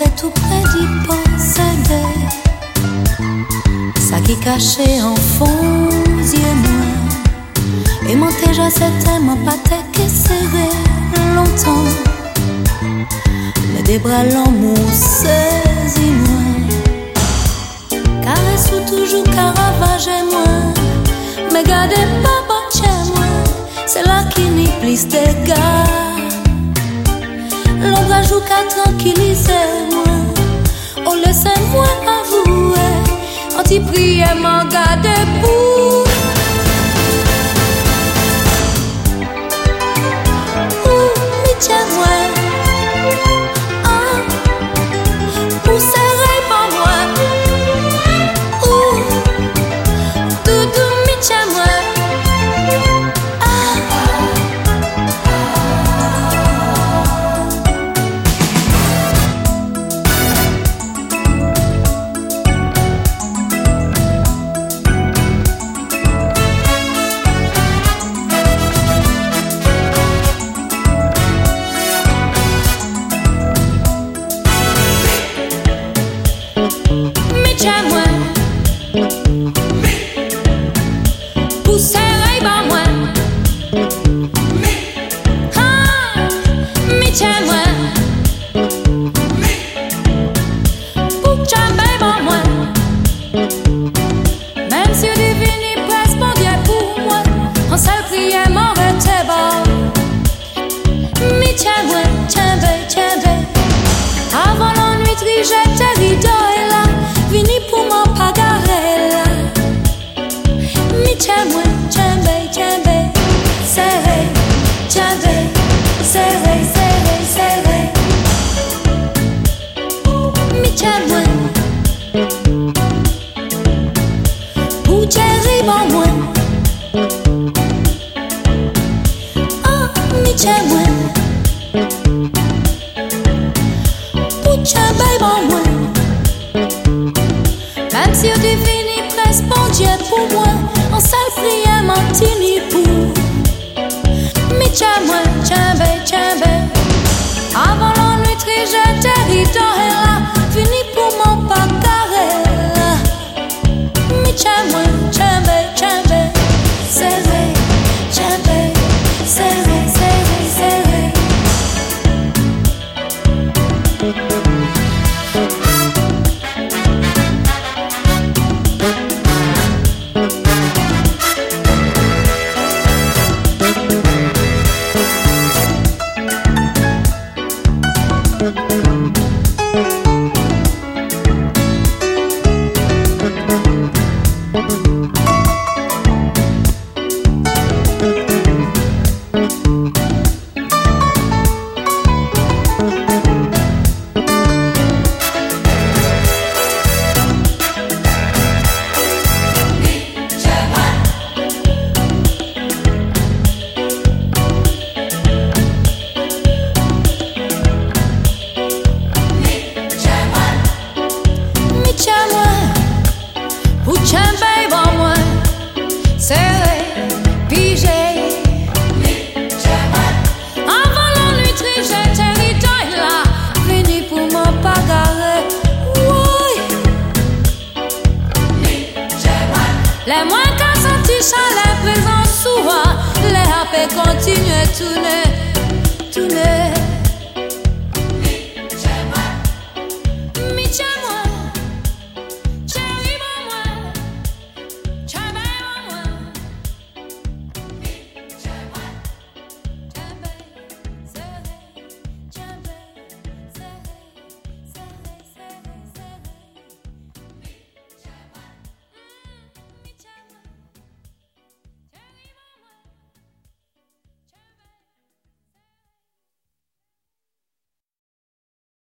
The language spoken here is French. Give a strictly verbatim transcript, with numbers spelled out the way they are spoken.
rentrer tout près d'y penser ça qui cachait en fond yeux moi et monter je c'était mon pâté qui serré longtemps mais des bras l'amour saisis moi caresse ou toujours caravage moi mais gardez pas bon chez moi c'est là qui n'y plus des gars l'ombre joue qu'à tranquilliser moi oh laissez-moi avouer anti-prière m'en garde pour ou mitche moi ah pour serrer pas moi ou doudou mitche moi les moins qu'à sentir chaleur présent souvent les happés continuent tourner tourner